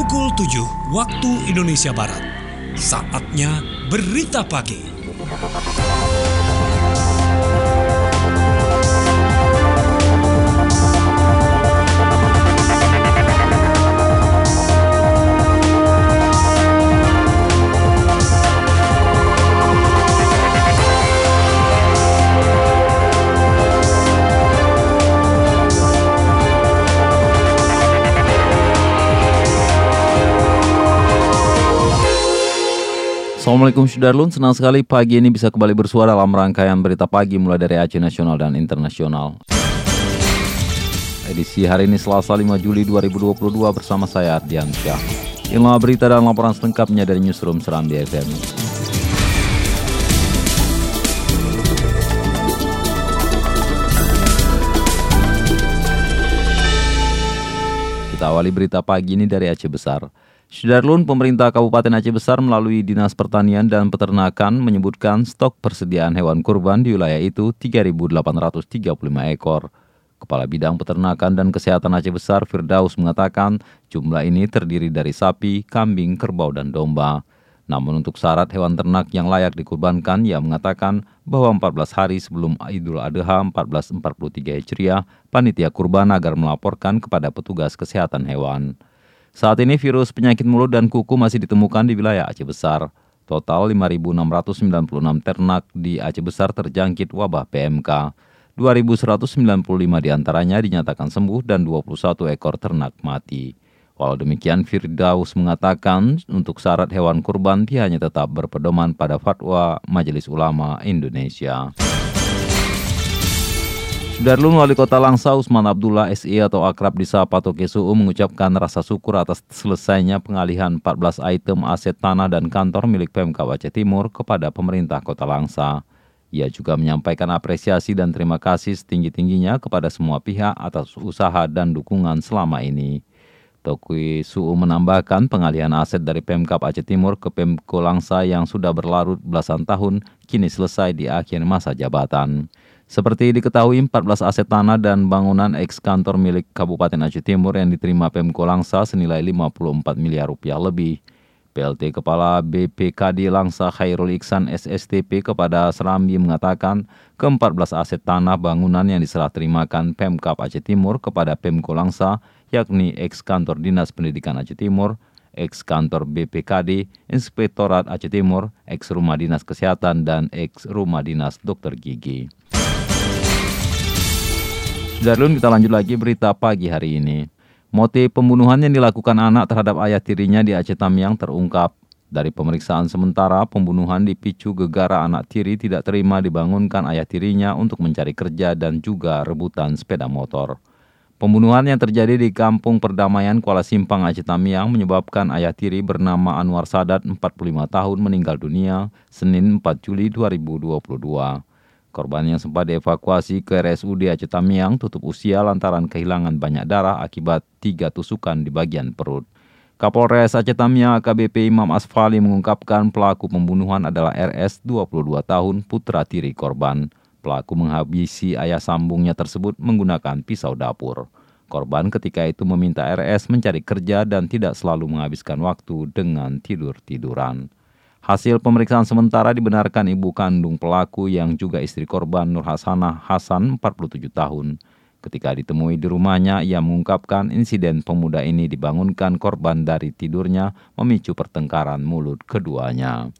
Pukul 7 waktu Indonesia Barat. Saatnya berita pagi. Assalamualaikum Sudarlun, senang sekali pagi ini bisa kembali bersuara dalam rangkaian berita pagi mulai dari Aceh Nasional dan Internasional. Edisi hari ini Selasa 5 Juli 2022 bersama saya Ardian Syah. Inilah berita dan laporan selengkapnya dari Newsroom Serambi FM. Kita awali berita pagi ini dari Aceh Besar. Sudarlun, pemerintah Kabupaten Aceh Besar melalui Dinas Pertanian dan Peternakan menyebutkan stok persediaan hewan kurban di wilayah itu 3.835 ekor. Kepala Bidang Peternakan dan Kesehatan Aceh Besar Firdaus mengatakan jumlah ini terdiri dari sapi, kambing, kerbau, dan domba. Namun untuk syarat hewan ternak yang layak dikurbankan, ia mengatakan bahwa 14 hari sebelum Idul Adha 1443 Hijriah, panitia kurban agar melaporkan kepada petugas kesehatan hewan. Saat ini virus penyakit mulut dan kuku masih ditemukan di wilayah Aceh Besar. Total 5.696 ternak di Aceh Besar terjangkit wabah PMK. 2.195 diantaranya dinyatakan sembuh dan 21 ekor ternak mati. Walau demikian, Firdaus mengatakan untuk syarat hewan kurban pihaknya tetap berpedoman pada fatwa Majelis Ulama Indonesia. Sudarlun, Wali Kota Langsa Usman Abdullah SI atau akrab disapa Toke Suu mengucapkan rasa syukur atas selesainya pengalihan 14 item aset tanah dan kantor milik Pemkab Aceh Timur kepada pemerintah Kota Langsa. Ia juga menyampaikan apresiasi dan terima kasih setinggi-tingginya kepada semua pihak atas usaha dan dukungan selama ini. Toke Suu menambahkan pengalihan aset dari Pemkab Aceh Timur ke Pemko Langsa yang sudah berlarut belasan tahun kini selesai di akhir masa jabatan. Seperti diketahui, 14 aset tanah dan bangunan eks-kantor milik Kabupaten Aceh Timur yang diterima Pemko Langsa senilai 54 miliar rupiah lebih. PLT Kepala BPKD Langsa Khairul Iksan SSTP kepada Serambi mengatakan ke-14 aset tanah bangunan yang diserah terimakan Pemkab Aceh Timur kepada Pemko Langsa, yakni eks-kantor Dinas Pendidikan Aceh Timur, eks-kantor BPKD, Inspektorat Aceh Timur, eks-rumah dinas kesehatan, dan eks-rumah dinas dokter gigi. Sudarlun, kita lanjut lagi berita pagi hari ini. Motif pembunuhan yang dilakukan anak terhadap ayah tirinya di Aceh Tamiang terungkap. Dari pemeriksaan sementara, pembunuhan dipicu gegara anak tiri tidak terima dibangunkan ayah tirinya untuk mencari kerja dan juga rebutan sepeda motor. Pembunuhan yang terjadi di Kampung Perdamaian Kuala Simpang Aceh Tamiang menyebabkan ayah tiri bernama Anwar Sadat 45 tahun meninggal dunia Senin 4 Juli 2022. Korban yang sempat dievakuasi ke RSUD Aceh Tamiang tutup usia lantaran kehilangan banyak darah akibat 3 tusukan di bagian perut. Kapolres Aceh Tamiang AKBP Imam Asfali mengungkapkan pelaku pembunuhan adalah RS 22 tahun putra tiri korban. Pelaku menghabisi ayah sambungnya tersebut menggunakan pisau dapur. Korban ketika itu meminta RS mencari kerja dan tidak selalu menghabiskan waktu dengan tidur-tiduran. Hasil pemeriksaan sementara dibenarkan ibu kandung pelaku yang juga istri korban Nur Hasanah Hasan 47 tahun. Ketika ditemui di rumahnya, ia mengungkapkan insiden pemuda ini dibangunkan korban dari tidurnya memicu pertengkaran mulut keduanya.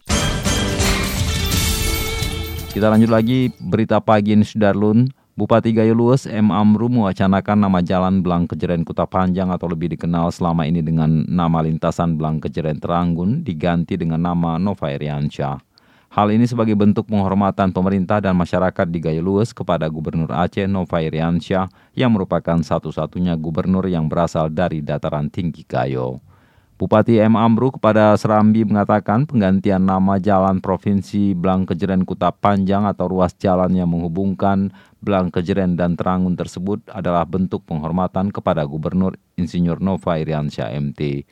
Kita lanjut lagi berita pagi ini Sudarlun. Bupati Gayo Lues M. Amru mewacanakan nama jalan Belang Kejeren Kuta Panjang atau lebih dikenal selama ini dengan nama lintasan Belang Kejeren Teranggun diganti dengan nama Nova Iriansyah. Hal ini sebagai bentuk penghormatan pemerintah dan masyarakat di Gayo Lues kepada Gubernur Aceh Nova Iriansyah yang merupakan satu-satunya gubernur yang berasal dari dataran tinggi Gayo. Bupati M. Amru kepada Serambi mengatakan penggantian nama jalan Provinsi Belang Kejeren Kuta Panjang atau ruas jalan yang menghubungkan Belang Kejeren dan Teranggun tersebut adalah bentuk penghormatan kepada Gubernur Insinyur Nova Iriansyah MT.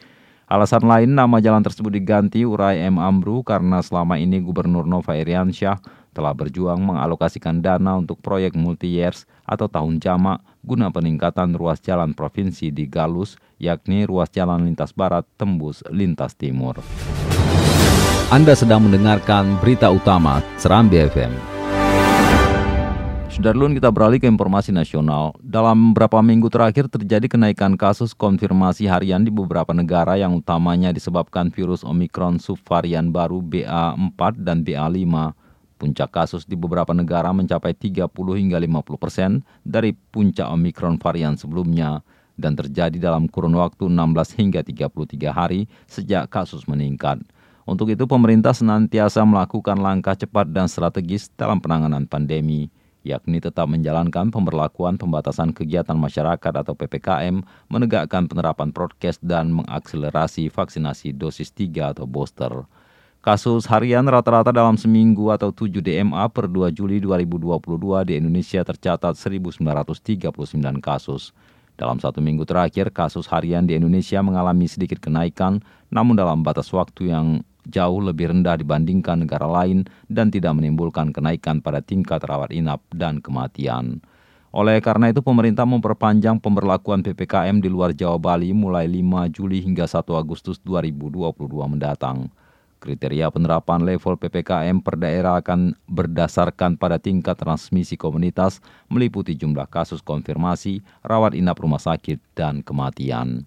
Alasan lain nama jalan tersebut diganti Urai M. Amru karena selama ini Gubernur Nova Iriansyah telah berjuang mengalokasikan dana untuk proyek multi-years atau tahun jamak guna peningkatan ruas jalan provinsi di Galus, yakni ruas jalan lintas barat tembus lintas timur. Anda sedang mendengarkan berita utama Serambi FM. Sudarlun, kita beralih ke informasi nasional. Dalam beberapa minggu terakhir terjadi kenaikan kasus konfirmasi harian di beberapa negara yang utamanya disebabkan virus Omicron subvarian baru BA4 dan BA5. Puncak kasus di beberapa negara mencapai 30 hingga 50% dari puncak Omicron varian sebelumnya dan terjadi dalam kurun waktu 16 hingga 33 hari sejak kasus meningkat. Untuk itu pemerintah senantiasa melakukan langkah cepat dan strategis dalam penanganan pandemi, yakni tetap menjalankan pemberlakuan pembatasan kegiatan masyarakat atau PPKM, menegakkan penerapan prokes dan mengakselerasi vaksinasi dosis 3 atau booster. Kasus harian rata-rata dalam seminggu atau 7 DMA per 2 Juli 2022 di Indonesia tercatat 1.939 kasus. Dalam satu minggu terakhir, kasus harian di Indonesia mengalami sedikit kenaikan, namun dalam batas waktu yang jauh lebih rendah dibandingkan negara lain dan tidak menimbulkan kenaikan pada tingkat rawat inap dan kematian. Oleh karena itu, pemerintah memperpanjang pemberlakuan PPKM di luar Jawa Bali mulai 5 Juli hingga 1 Agustus 2022 mendatang. Kriteria penerapan level PPKM per daerah akan berdasarkan pada tingkat transmisi komunitas, meliputi jumlah kasus konfirmasi, rawat inap rumah sakit, dan kematian.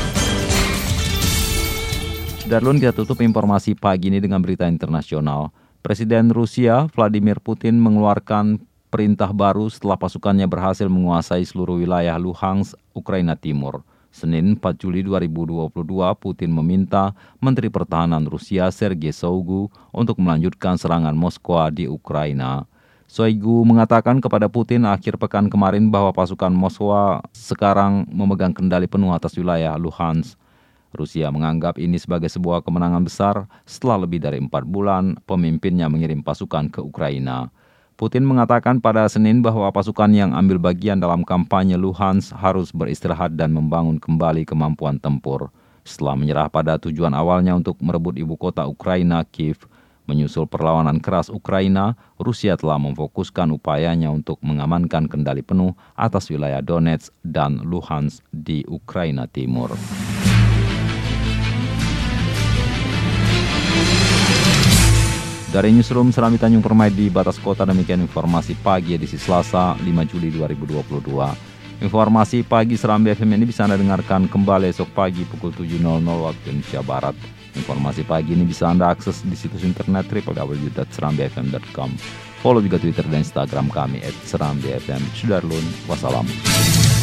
Darlun, kita tutup informasi pagi ini dengan berita internasional. Presiden Rusia Vladimir Putin mengeluarkan perintah baru setelah pasukannya berhasil menguasai seluruh wilayah Luhansk, Ukraina Timur. Senin 4 Juli 2022, Putin meminta Menteri Pertahanan Rusia Sergei Shoigu untuk melanjutkan serangan Moskwa di Ukraina. Shoigu mengatakan kepada Putin akhir pekan kemarin bahwa pasukan Moskwa sekarang memegang kendali penuh atas wilayah Luhansk. Rusia menganggap ini sebagai sebuah kemenangan besar setelah lebih dari 4 bulan pemimpinnya mengirim pasukan ke Ukraina. Putin mengatakan pada Senin bahwa pasukan yang ambil bagian dalam kampanye Luhansk harus beristirahat dan membangun kembali kemampuan tempur. Setelah menyerah pada tujuan awalnya untuk merebut ibu kota Ukraina, Kiev, menyusul perlawanan keras Ukraina, Rusia telah memfokuskan upayanya untuk mengamankan kendali penuh atas wilayah Donetsk dan Luhansk di Ukraina Timur. Dari Newsroom Serambi Tanjung Permai di Batas Kota, demikian informasi pagi edisi Selasa 5 Juli 2022. Informasi pagi Serambi FM ini bisa Anda dengarkan kembali esok pagi pukul 7.00 waktu Indonesia Barat. Informasi pagi ini bisa Anda akses di situs internet www.serambifm.com. Follow juga Twitter dan Instagram kami @serambifm. Sudarlun, wassalam.